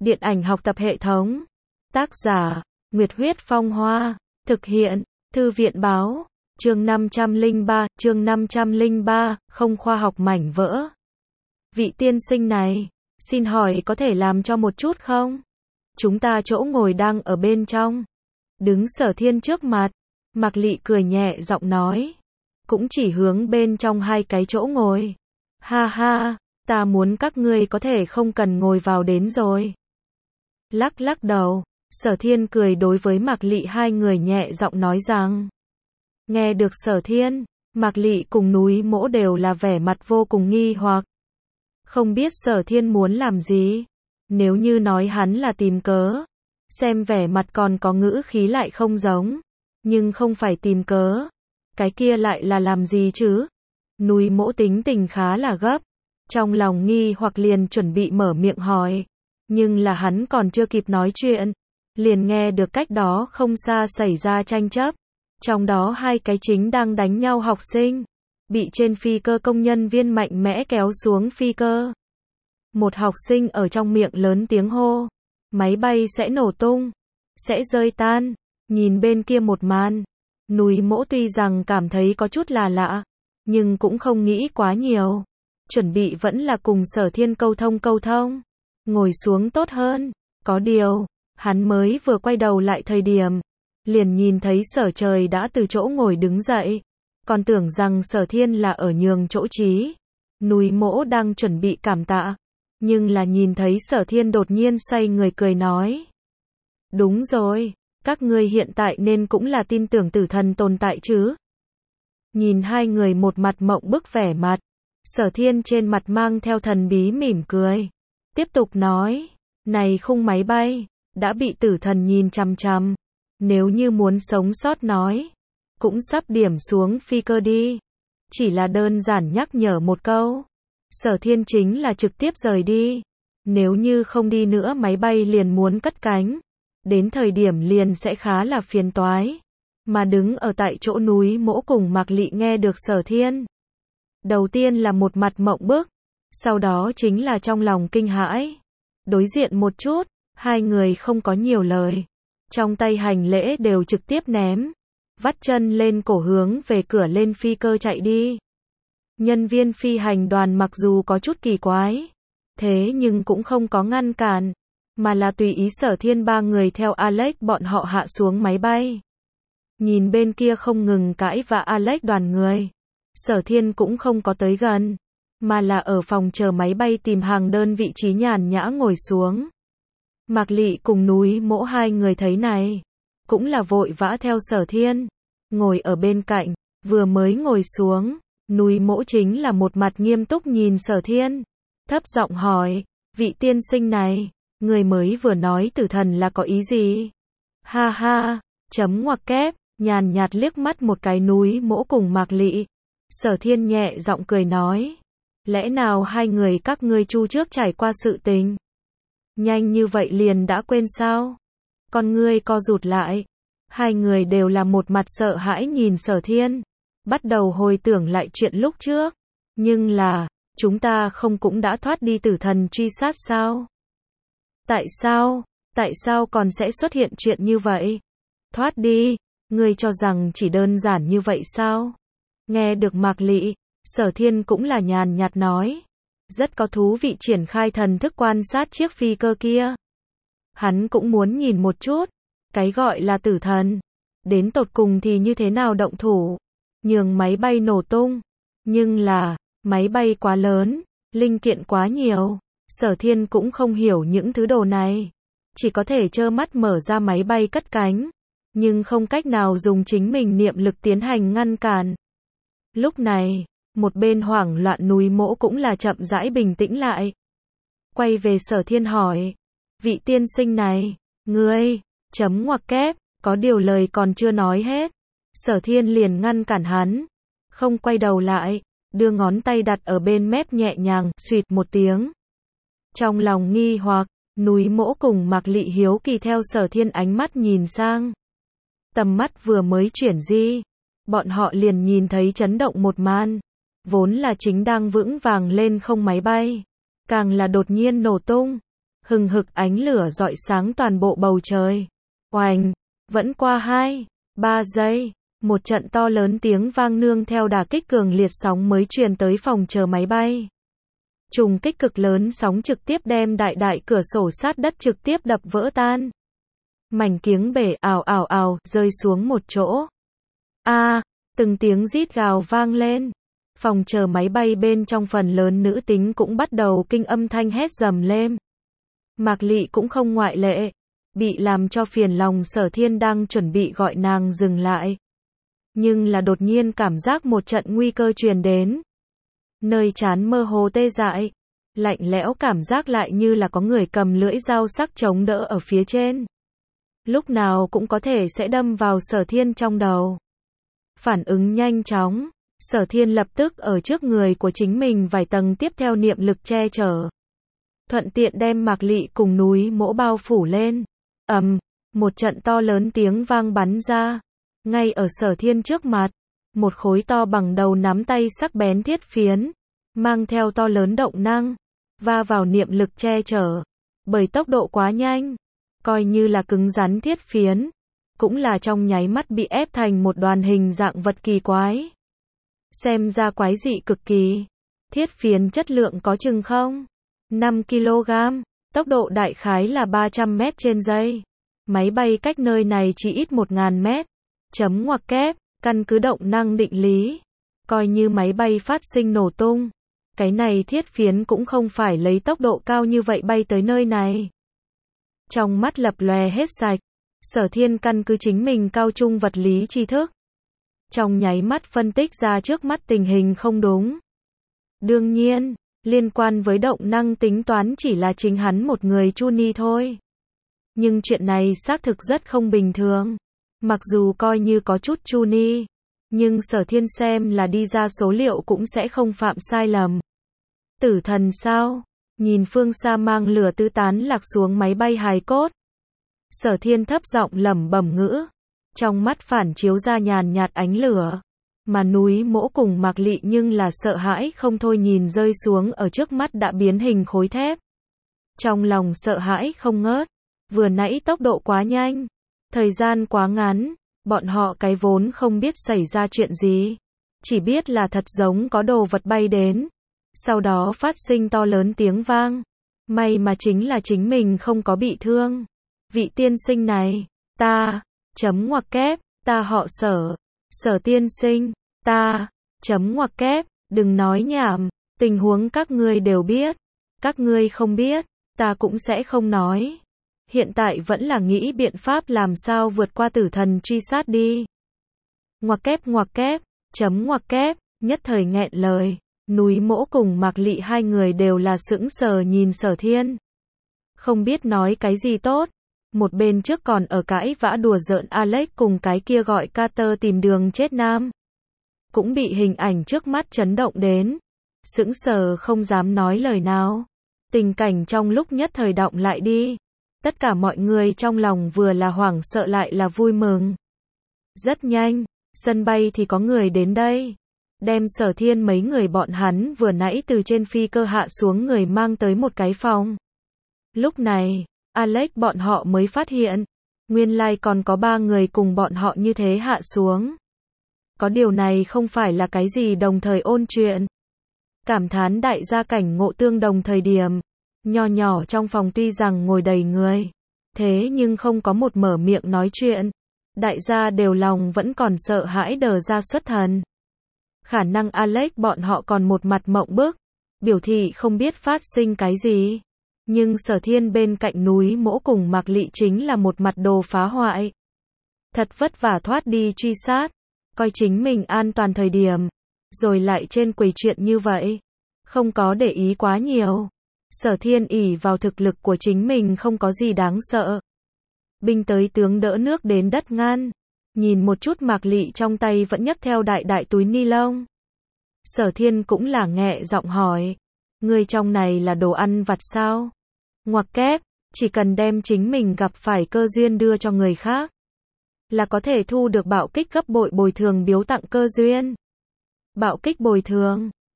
Điện ảnh học tập hệ thống. Tác giả, Nguyệt Huyết Phong Hoa. Thực hiện, Thư viện Báo. Chương 503, không khoa học mảnh vỡ. Vị tiên sinh này, xin hỏi có thể làm cho một chút không? Chúng ta chỗ ngồi đang ở bên trong. Đứng Sở Thiên trước mặt, Mạc Lị cười nhẹ giọng nói. Cũng chỉ hướng bên trong hai cái chỗ ngồi. Ha ha, ta muốn các ngươi có thể không cần ngồi vào đến rồi. Lắc lắc đầu, Sở Thiên cười đối với Mạc Lị hai người nhẹ giọng nói rằng. Nghe được Sở Thiên, Mạc Lị cùng Núi Mỗ đều là vẻ mặt vô cùng nghi hoặc. Không biết Sở Thiên muốn làm gì? Nếu như nói hắn là tìm cớ, xem vẻ mặt còn có ngữ khí lại không giống, nhưng không phải tìm cớ, cái kia lại là làm gì chứ? Núi Mỗ tính tình khá là gấp, trong lòng nghi hoặc liền chuẩn bị mở miệng hỏi, nhưng là hắn còn chưa kịp nói chuyện, liền nghe được cách đó không xa xảy ra tranh chấp, trong đó hai cái chính đang đánh nhau học sinh, bị trên phi cơ công nhân viên mạnh mẽ kéo xuống phi cơ. Một học sinh ở trong miệng lớn tiếng hô, máy bay sẽ nổ tung, sẽ rơi tan. Nhìn bên kia một màn, Núi Mỗ tuy rằng cảm thấy có chút là lạ, nhưng cũng không nghĩ quá nhiều, chuẩn bị vẫn là cùng Sở Thiên câu thông, ngồi xuống tốt hơn. Có điều, hắn mới vừa quay đầu lại thời điểm, liền nhìn thấy Sở Trời đã từ chỗ ngồi đứng dậy, còn tưởng rằng Sở Thiên là ở nhường chỗ trí. Núi Mỗ đang chuẩn bị cảm tạ, nhưng là nhìn thấy Sở Thiên đột nhiên xoay người cười nói. Đúng rồi, các ngươi hiện tại nên cũng là tin tưởng tử thần tồn tại chứ. Nhìn hai người một mặt mộng bức vẻ mặt, Sở Thiên trên mặt mang theo thần bí mỉm cười. Tiếp tục nói, này khung máy bay, đã bị tử thần nhìn chằm chằm. Nếu như muốn sống sót nói, cũng sắp điểm xuống phi cơ đi. Chỉ là đơn giản nhắc nhở một câu. Sở Thiên chính là trực tiếp rời đi. Nếu như không đi nữa máy bay liền muốn cất cánh. Đến thời điểm liền sẽ khá là phiền toái. Mà đứng ở tại chỗ Núi Mỗ cùng Mạc Lị nghe được Sở Thiên. Đầu tiên là một mặt mộng bức. Sau đó chính là trong lòng kinh hãi. Đối diện một chút, hai người không có nhiều lời. Trong tay hành lễ đều trực tiếp ném. Vắt chân lên cổ hướng về cửa lên phi cơ chạy đi. Nhân viên phi hành đoàn mặc dù có chút kỳ quái, thế nhưng cũng không có ngăn cản, mà là tùy ý Sở Thiên ba người theo Alex bọn họ hạ xuống máy bay. Nhìn bên kia không ngừng cãi và Alex đoàn người, Sở Thiên cũng không có tới gần, mà là ở phòng chờ máy bay tìm hàng đơn vị trí nhàn nhã ngồi xuống. Mạc Lị cùng Núi Mỗ hai người thấy này, cũng là vội vã theo Sở Thiên, ngồi ở bên cạnh, vừa mới ngồi xuống. Núi Mỗ chính là một mặt nghiêm túc nhìn Sở Thiên, thấp giọng hỏi, vị tiên sinh này, người mới vừa nói tử thần là có ý gì? Ha ha, chấm ngoặc kép, nhàn nhạt liếc mắt một cái Núi Mỗ cùng Mạc Lị. Sở Thiên nhẹ giọng cười nói, lẽ nào hai người các ngươi chu trước trải qua sự tình? Nhanh như vậy liền đã quên sao? Con ngươi co rụt lại, hai người đều là một mặt sợ hãi nhìn Sở Thiên. Bắt đầu hồi tưởng lại chuyện lúc trước. Nhưng là, chúng ta không cũng đã thoát đi tử thần truy sát sao? Tại sao còn sẽ xuất hiện chuyện như vậy? Thoát đi, ngươi cho rằng chỉ đơn giản như vậy sao? Nghe được Mạc Lị, Sở Thiên cũng là nhàn nhạt nói. Rất có thú vị triển khai thần thức quan sát chiếc phi cơ kia. Hắn cũng muốn nhìn một chút, cái gọi là tử thần, đến tột cùng thì như thế nào động thủ. Nhường máy bay nổ tung, nhưng là, máy bay quá lớn, linh kiện quá nhiều, Sở Thiên cũng không hiểu những thứ đồ này, chỉ có thể trơ mắt mở ra máy bay cất cánh, nhưng không cách nào dùng chính mình niệm lực tiến hành ngăn cản. Lúc này, một bên hoảng loạn Núi Mỗ cũng là chậm rãi bình tĩnh lại. Quay về Sở Thiên hỏi, vị tiên sinh này, ngươi, chấm ngoặc kép, có điều lời còn chưa nói hết. Sở Thiên liền ngăn cản hắn, không quay đầu lại, đưa ngón tay đặt ở bên mép nhẹ nhàng, xuyệt một tiếng. Trong lòng nghi hoặc, Núi Mỗ cùng Mạc Lị hiếu kỳ theo Sở Thiên ánh mắt nhìn sang. Tầm mắt vừa mới chuyển di, bọn họ liền nhìn thấy chấn động một màn, vốn là chính đang vững vàng lên không máy bay, càng là đột nhiên nổ tung. hừng hực ánh lửa rọi sáng toàn bộ bầu trời. Oành, vẫn qua 2-3 giây, một trận to lớn tiếng vang nương theo đả kích cường liệt sóng mới truyền tới phòng chờ máy bay. Trùng kích cực lớn sóng trực tiếp đem đại cửa sổ sát đất trực tiếp đập vỡ tan. Mảnh kiếng bể ào ào ào rơi xuống một chỗ. Từng tiếng rít gào vang lên. Phòng chờ máy bay bên trong phần lớn nữ tính cũng bắt đầu kinh âm thanh hét dầm lên. Mạc Lị cũng không ngoại lệ. Bị làm cho phiền lòng Sở Thiên đang chuẩn bị gọi nàng dừng lại. Nhưng là đột nhiên cảm giác một trận nguy cơ truyền đến. Nơi trán mơ hồ tê dại. Lạnh lẽo cảm giác lại như là có người cầm lưỡi dao sắc chống đỡ ở phía trên. Lúc nào cũng có thể sẽ đâm vào Sở Thiên trong đầu. Phản ứng nhanh chóng, Sở Thiên lập tức ở trước người của chính mình vài tầng tiếp theo niệm lực che chở. Thuận tiện đem Mạc Lị cùng núi mỗ bao phủ lên. Một trận to lớn tiếng vang bắn ra. Ngay ở Sở Thiên trước mặt, một khối to bằng đầu nắm tay sắc bén thiết phiến, mang theo to lớn động năng, va vào niệm lực che chở. Bởi tốc độ quá nhanh, coi như là cứng rắn thiết phiến, cũng là trong nháy mắt bị ép thành một đoàn hình dạng vật kỳ quái. Xem ra quái dị cực kỳ. Thiết phiến chất lượng có chừng không? 5 kg, tốc độ đại khái là 300 mét trên giây. Máy bay cách nơi này chỉ ít 1000 mét. Chấm ngoặc kép, căn cứ động năng định lý. Coi như máy bay phát sinh nổ tung. Cái này thiết phiến cũng không phải lấy tốc độ cao như vậy bay tới nơi này. Trong mắt lập lòe hết sạch. Sở Thiên căn cứ chính mình cao trung vật lý tri thức. Trong nháy mắt phân tích ra trước mắt tình hình không đúng. Đương nhiên, liên quan với động năng tính toán chỉ là chính hắn một người chu ni thôi. Nhưng chuyện này xác thực rất không bình thường. Mặc dù coi như có chút chu ni, nhưng Sở Thiên xem là đi ra số liệu cũng sẽ không phạm sai lầm. Tử thần sao? Nhìn phương xa mang lửa tứ tán lạc xuống máy bay hài cốt. Sở Thiên thấp giọng lẩm bẩm ngữ. Trong mắt phản chiếu ra nhàn nhạt ánh lửa. Mà núi mỗ cùng Mạc Lị nhưng là sợ hãi không thôi nhìn rơi xuống ở trước mắt đã biến hình khối thép. Trong lòng sợ hãi không ngớt. Vừa nãy tốc độ quá nhanh. Thời gian quá ngắn. Bọn họ cái vốn không biết xảy ra chuyện gì. Chỉ biết là thật giống có đồ vật bay đến. Sau đó phát sinh to lớn tiếng vang. May mà chính là chính mình không có bị thương. Vị tiên sinh này, ta, chấm ngoặc kép, ta họ Sở, Sở tiên sinh, ta, chấm ngoặc kép, đừng nói nhảm, tình huống các ngươi đều biết, các ngươi không biết, ta cũng sẽ không nói. Hiện tại vẫn là nghĩ biện pháp làm sao vượt qua tử thần truy sát đi. Ngoặc kép, chấm ngoặc kép, nhất thời nghẹn lời, núi mỗ cùng Mạc Lị hai người đều là sững sờ nhìn Sở Thiên. Không biết nói cái gì tốt. Một bên trước còn ở cãi vã đùa giỡn Alex cùng cái kia gọi Carter tìm đường chết nam. Cũng bị hình ảnh trước mắt chấn động đến. Sững sờ không dám nói lời nào. Tình cảnh trong lúc nhất thời động lại đi. Tất cả mọi người trong lòng vừa là hoảng sợ lại là vui mừng. Rất nhanh, sân bay thì có người đến đây. Đem Sở Thiên mấy người bọn hắn vừa nãy từ trên phi cơ hạ xuống người mang tới một cái phòng. Lúc này, Alex bọn họ mới phát hiện, nguyên lai còn có 3 người cùng bọn họ như thế hạ xuống. Có điều này không phải là cái gì đồng thời ôn chuyện. Cảm thán đại gia cảnh ngộ tương đồng thời điểm, nho nhỏ trong phòng tuy rằng ngồi đầy người, thế nhưng không có một mở miệng nói chuyện. Đại gia đều lòng vẫn còn sợ hãi đờ ra xuất thần. Khả năng Alex bọn họ còn một mặt mộng bức, biểu thị không biết phát sinh cái gì. Nhưng Sở Thiên bên cạnh núi mỗ cùng Mạc Lị chính là một mặt đồ phá hoại. Thật vất vả thoát đi truy sát, coi chính mình an toàn thời điểm, rồi lại trên quầy chuyện như vậy. Không có để ý quá nhiều. Sở Thiên ỷ vào thực lực của chính mình không có gì đáng sợ. Binh tới tướng đỡ nước đến đất ngăn. Nhìn một chút Mạc Lị trong tay vẫn nhấc theo đại túi ni lông. Sở Thiên cũng là nghẹ giọng hỏi. Người trong này là đồ ăn vặt sao? Ngoặc kép, chỉ cần đem chính mình gặp phải cơ duyên đưa cho người khác, là có thể thu được bạo kích gấp bội bồi thường biếu tặng cơ duyên. Bạo kích bồi thường,